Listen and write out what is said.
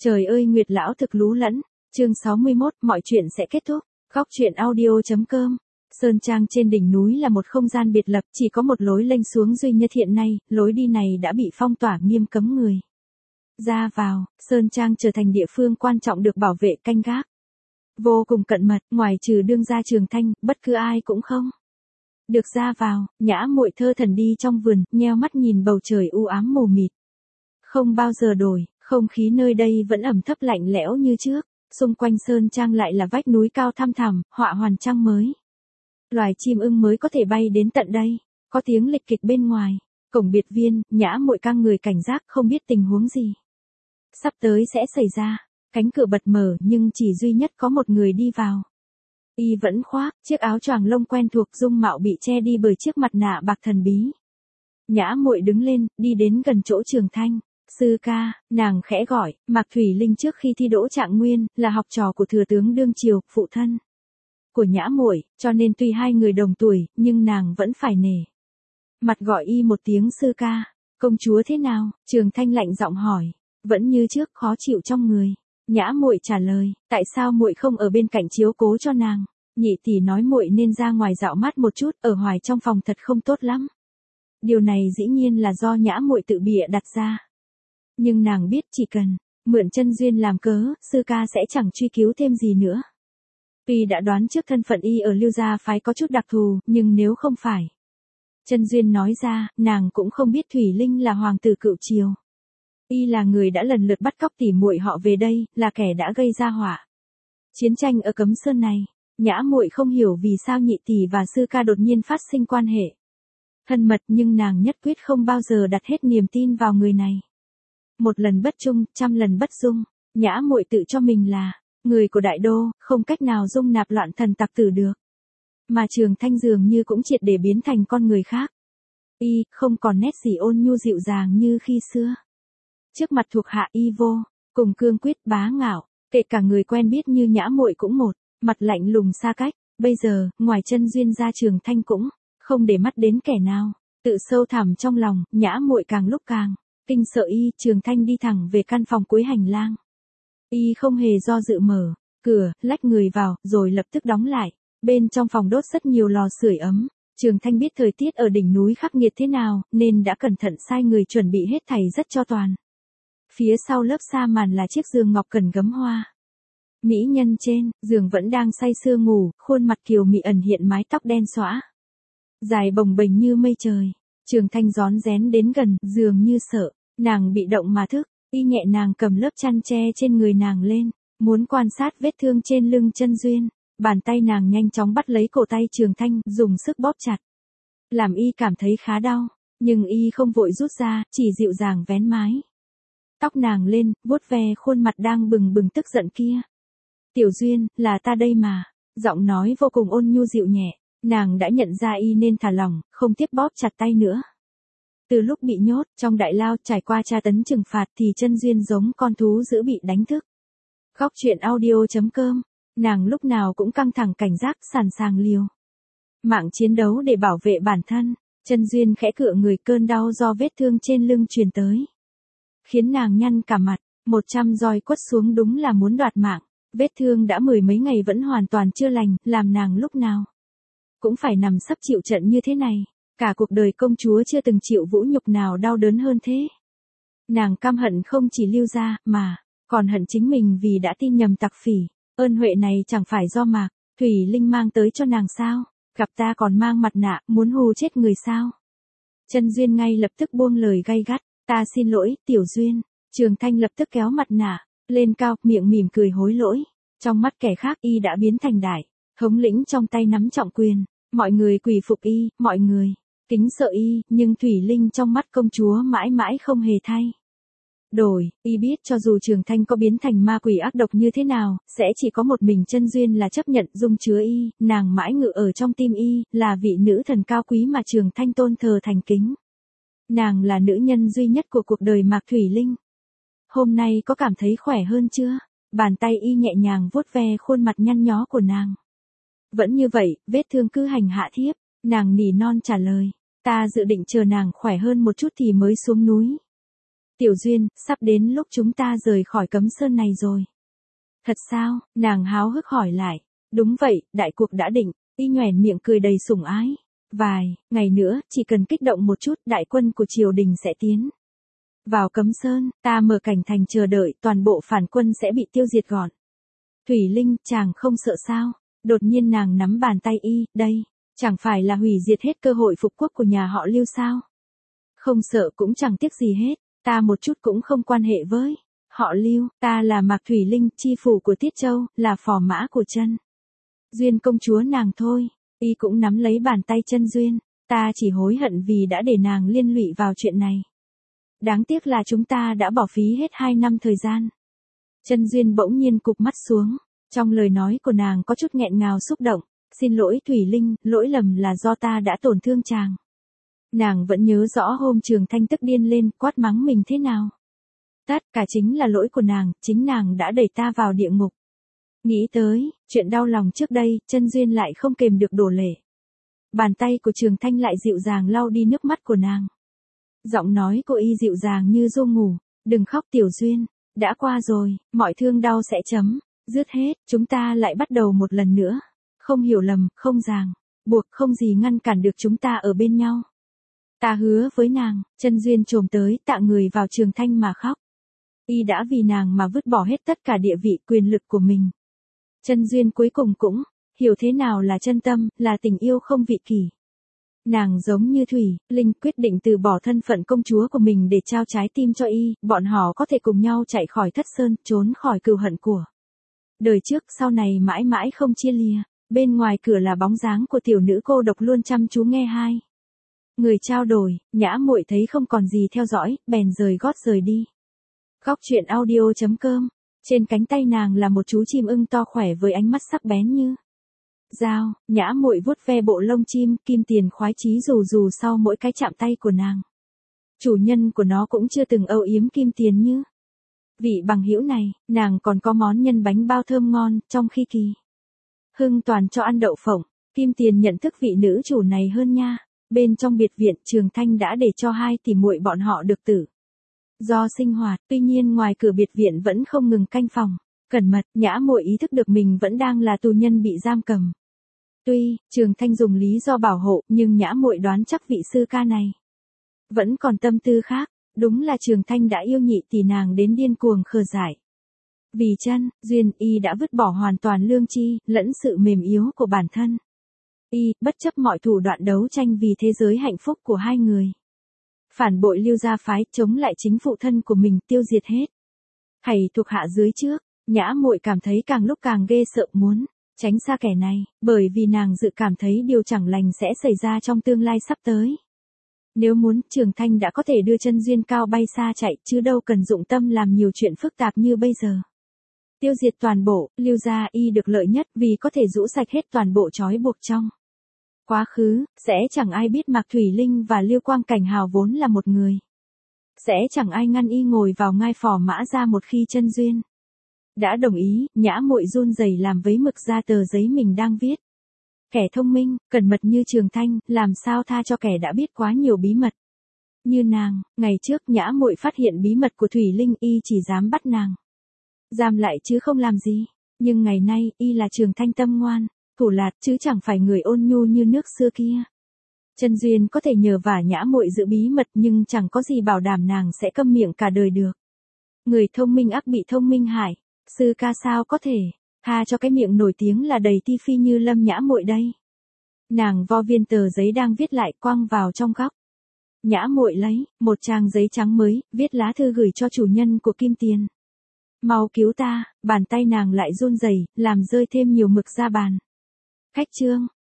Trời ơi Nguyệt lão thực lú lẫn. Chương 61, mọi chuyện sẽ kết thúc. Góc truyện audio.com. Sơn Trang trên đỉnh núi là một không gian biệt lập, chỉ có một lối lênh xuống duy nhất hiện nay, lối đi này đã bị phong tỏa nghiêm cấm người ra vào. Sơn Trang trở thành địa phương quan trọng được bảo vệ canh gác vô cùng cẩn mật, ngoài trừ đương gia Trường Thanh, bất cứ ai cũng không được ra vào. Nhã Muội thơ thẩn đi trong vườn, nheo mắt nhìn bầu trời u ám mù mịt, không bao giờ đổi. Không khí nơi đây vẫn ẩm thấp lạnh lẽo như trước, xung quanh Sơn Trang lại là vách núi cao thăm thẳm, họa hoàn trang mới. Loài chim ưng mới có thể bay đến tận đây. Có tiếng lịch kịch bên ngoài, cổng biệt viên, Nhã Muội căng người cảnh giác không biết tình huống gì sắp tới sẽ xảy ra. Cánh cửa bật mở nhưng chỉ duy nhất có một người đi vào. Y vẫn khoác chiếc áo choàng lông quen thuộc, dung mạo bị che đi bởi chiếc mặt nạ bạc thần bí. Nhã Muội đứng lên, đi đến gần chỗ Trường Thanh. Sư ca, nàng khẽ gọi. Mạc Thủy Linh trước khi thi đỗ trạng nguyên, là học trò của thừa tướng đương triều, phụ thân của Nhã Muội, cho nên tuy hai người đồng tuổi, nhưng nàng vẫn phải nể mặt gọi y một tiếng sư ca. Công chúa thế nào? Trường Thanh lạnh giọng hỏi. Vẫn như trước, khó chịu trong người. Nhã Muội trả lời, tại sao muội không ở bên cạnh chiếu cố cho nàng? Nhị tỷ nói muội nên ra ngoài dạo mát một chút, ở hoài trong phòng thật không tốt lắm. Điều này dĩ nhiên là do Nhã Muội tự bịa đặt ra. Nhưng nàng biết chỉ cần mượn chân duyên làm cớ, sư ca sẽ chẳng truy cứu thêm gì nữa. Tuy đã đoán trước thân phận y ở Lưu gia phái có chút đặc thù, nhưng nếu không phải chân duyên nói ra, nàng cũng không biết Thủy Linh là hoàng tử cựu triều. Y là người đã lần lượt bắt cóc tỉ muội họ về đây, là kẻ đã gây ra họa chiến tranh ở Cấm Sơn này. Nhã Muội không hiểu vì sao nhị tỷ và sư ca đột nhiên phát sinh quan hệ thân mật, nhưng nàng nhất quyết không bao giờ đặt hết niềm tin vào người này. Một lần bất trung, trăm lần bất dung. Nhã Muội tự cho mình là người của đại đô, không cách nào dung nạp loạn thần tặc tử được. Mà Trường Thanh dường như cũng triệt để biến thành con người khác. Y không còn nét gì ôn nhu dịu dàng như khi xưa. Trước mặt thuộc hạ y vô cùng cương quyết bá ngạo, kể cả người quen biết như Nhã Muội cũng một mặt lạnh lùng xa cách. Bây giờ, ngoài chân duyên ra Trường Thanh cũng không để mắt đến kẻ nào. Tự sâu thẳm trong lòng, Nhã Muội càng lúc càng kinh sợ y. Trường Thanh đi thẳng về căn phòng cuối hành lang. Y không hề do dự mở cửa, lách người vào, rồi lập tức đóng lại. Bên trong phòng đốt rất nhiều lò sưởi ấm. Trường Thanh biết thời tiết ở đỉnh núi khắc nghiệt thế nào, nên đã cẩn thận sai người chuẩn bị hết thảy rất cho toàn. Phía sau lớp sa màn là chiếc giường ngọc cần gấm hoa. Mỹ nhân trên giường vẫn đang say sưa ngủ, khuôn mặt kiều mị ẩn hiện mái tóc đen xõa, dài bồng bềnh như mây trời. Trường Thanh rón rén đến gần, dường như sợ nàng bị động mà thức. Y nhẹ nàng cầm lớp chăn che trên người nàng lên, muốn quan sát vết thương trên lưng chân duyên. Bàn tay nàng nhanh chóng bắt lấy cổ tay Trường Thanh, dùng sức bóp chặt, làm y cảm thấy khá đau, nhưng y không vội rút ra, chỉ dịu dàng vén mái tóc nàng lên, vuốt ve khuôn mặt đang bừng bừng tức giận kia. Tiểu Duyên, là ta đây mà. Giọng nói vô cùng ôn nhu dịu nhẹ. Nàng đã nhận ra y nên thả lỏng, không tiếp bóp chặt tay nữa. Từ lúc bị nhốt trong đại lao, trải qua tra tấn trừng phạt, thì chân Duyên giống con thú dữ bị đánh thức. Góc truyện audio.com. Nàng lúc nào cũng căng thẳng cảnh giác, sẵn sàng liều mạng chiến đấu để bảo vệ bản thân. Chân Duyên khẽ cựa người, cơn đau do vết thương trên lưng truyền tới, khiến nàng nhăn cả mặt. 100 roi quất xuống đúng là muốn đoạt mạng. Vết thương đã mười mấy ngày vẫn hoàn toàn chưa lành, làm nàng lúc nào cũng phải nằm sấp chịu trận như thế này. Cả cuộc đời công chúa chưa từng chịu vũ nhục nào đau đớn hơn thế. Nàng căm hận không chỉ Lưu gia, mà còn hận chính mình vì đã tin nhầm tặc phỉ. Ơn huệ này chẳng phải do Mạc Thủy Linh mang tới cho nàng sao? Gặp ta còn mang mặt nạ, muốn hù chết người sao? Chân Duyên ngay lập tức buông lời gay gắt. Ta xin lỗi, Tiểu Duyên. Trường Thanh lập tức kéo mặt nạ lên cao, miệng mỉm cười hối lỗi. Trong mắt kẻ khác y đã biến thành đại thống lĩnh, trong tay nắm trọng quyền. Mọi người quỳ phục y, mọi người kính sợ y, nhưng Thủy Linh trong mắt công chúa mãi mãi không hề thay đổi. Y biết cho dù Trường Thanh có biến thành ma quỷ ác độc như thế nào, sẽ chỉ có một mình chân Duyên là chấp nhận dung chứa y. Nàng mãi ngự ở trong tim y, là vị nữ thần cao quý mà Trường Thanh tôn thờ thành kính. Nàng là nữ nhân duy nhất của cuộc đời Mạc Thủy Linh. Hôm nay có cảm thấy khỏe hơn chưa? Bàn tay y nhẹ nhàng vuốt ve khuôn mặt nhăn nhó của nàng. Vẫn như vậy, vết thương cứ hành hạ thiếp. Nàng nỉ non trả lời. Ta dự định chờ nàng khỏe hơn một chút thì mới xuống núi Tiểu Duyên, sắp đến lúc chúng ta rời khỏi Cấm Sơn này rồi. Thật sao? Nàng háo hức hỏi lại. Đúng vậy, đại cuộc đã định. Y nhoẻn miệng cười đầy sủng ái. Vài ngày nữa, chỉ cần kích động một chút, đại quân của triều đình sẽ tiến vào Cấm Sơn, ta mở cảnh thành chờ đợi, toàn bộ phản quân sẽ bị tiêu diệt gọn. Thủy Linh, chàng không sợ sao? Đột nhiên nàng nắm bàn tay y, đây, chẳng phải là hủy diệt hết cơ hội phục quốc của nhà họ Lưu sao? Không sợ cũng chẳng tiếc gì hết, ta một chút cũng không quan hệ với họ Lưu, ta là Mạc Thủy Linh, chi phủ của Tiết Châu, là phò mã của Chân Duyên công chúa nàng thôi. Y cũng nắm lấy bàn tay Chân Duyên, ta chỉ hối hận vì đã để nàng liên lụy vào chuyện này. Đáng tiếc là chúng ta đã bỏ phí hết 2 năm thời gian. Chân Duyên bỗng nhiên cụp mắt xuống, trong lời nói của nàng có chút nghẹn ngào xúc động. Xin lỗi Thủy Linh, lỗi lầm là do ta đã tổn thương chàng. Nàng vẫn nhớ rõ hôm Trường Thanh tức điên lên, quát mắng mình thế nào. Tất cả chính là lỗi của nàng, chính nàng đã đẩy ta vào địa ngục. Nghĩ tới, chuyện đau lòng trước đây, Chân Duyên lại không kềm được đổ lệ. Bàn tay của Trường Thanh lại dịu dàng lau đi nước mắt của nàng. Giọng nói của y dịu dàng như ru ngủ, đừng khóc Tiểu Duyên, đã qua rồi, mọi thương đau sẽ dứt hết, chúng ta lại bắt đầu một lần nữa. Không hiểu lầm, không ràng buộc, không gì ngăn cản được chúng ta ở bên nhau. Ta hứa với nàng. Chân Duyên chồm tới, tạ người vào Trường Thanh mà khóc. Y đã vì nàng mà vứt bỏ hết tất cả địa vị quyền lực của mình. Chân Duyên cuối cùng cũng hiểu thế nào là chân tâm, là tình yêu không vị kỷ. Nàng giống như Thủy Linh quyết định từ bỏ thân phận công chúa của mình để trao trái tim cho y, bọn họ có thể cùng nhau chạy khỏi Thất Sơn, trốn khỏi cừu hận của đời trước, sau này mãi mãi không chia lìa. Bên ngoài cửa là bóng dáng của tiểu nữ cô độc luôn chăm chú nghe hai người trao đổi. Nhã Muội thấy không còn gì theo dõi, bèn rời gót rời đi. Góc truyện audio.com. Trên cánh tay nàng là một chú chim ưng to khỏe với ánh mắt sắc bén như dao. Nhã Muội vuốt ve bộ lông chim, Kim Tiền khoái chí rù rù sau mỗi cái chạm tay của nàng. Chủ nhân của nó cũng chưa từng âu yếm Kim Tiền như vị bằng hữu này. Nàng còn có món nhân bánh bao thơm ngon, trong khi Kỳ Hưng toàn cho ăn đậu phộng. Kim Tiền nhận thức vị nữ chủ này hơn nha. Bên trong biệt viện, Trường Thanh đã để cho hai tỷ muội bọn họ được tự do sinh hoạt, tuy nhiên ngoài cửa biệt viện vẫn không ngừng canh phòng cẩn mật. Nhã Muội ý thức được mình vẫn đang là tù nhân bị giam cầm. Tuy Trường Thanh dùng lý do bảo hộ, nhưng Nhã Muội đoán chắc vị sư ca này vẫn còn tâm tư khác. Đúng là Trường Thanh đã yêu nhị tỷ nàng đến điên cuồng khờ dại. Vì Chân Duyên, y đã vứt bỏ hoàn toàn lương tri lẫn sự mềm yếu của bản thân. Y bất chấp mọi thủ đoạn đấu tranh vì thế giới hạnh phúc của hai người. Phản bội Lưu gia phái, chống lại chính phụ thân của mình, tiêu diệt hết thảy thuộc hạ dưới trước. Nhã Muội cảm thấy càng lúc càng ghê sợ, muốn tránh xa kẻ này, bởi vì nàng dự cảm thấy điều chẳng lành sẽ xảy ra trong tương lai sắp tới. Nếu muốn, Trường Thanh đã có thể đưa Chân Duyên cao bay xa chạy, chứ đâu cần dụng tâm làm nhiều chuyện phức tạp như bây giờ. Tiêu diệt toàn bộ Lưu gia, y được lợi nhất vì có thể rũ sạch hết toàn bộ trói buộc trong quá khứ. Sẽ chẳng ai biết Mạc Thủy Linh và Lưu Quang Cảnh Hào vốn là một người. Sẽ chẳng ai ngăn y ngồi vào ngai phò mã ra một khi Chân Duyên đã đồng ý. Nhã Muội run rẩy làm vấy mực ra tờ giấy mình đang viết. Kẻ thông minh, cẩn mật như Trường Thanh, làm sao tha cho kẻ đã biết quá nhiều bí mật như nàng. Ngày trước Nhã Muội phát hiện bí mật của Thủy Linh, y chỉ dám bắt nàng giam lại chứ không làm gì. Nhưng ngày nay, y là Trường Thanh tâm ngoan thủ lạt, chứ chẳng phải người ôn nhu như nước xưa kia. Chân Duyên có thể nhờ vả Nhã Muội giữ bí mật, nhưng chẳng có gì bảo đảm nàng sẽ câm miệng cả đời được. Người thông minh ắt bị thông minh hại. Sư ca sao có thể tha cho cái miệng nổi tiếng là đầy ti phi như Lâm Nhã Muội đây. Nàng vo viên tờ giấy đang viết lại, quăng vào trong góc. Nhã Muội lấy một trang giấy trắng mới, viết lá thư gửi cho chủ nhân của Kim Tiền. Mau cứu ta. Bàn tay nàng lại run rẩy, làm rơi thêm nhiều mực ra bàn. Khách trương.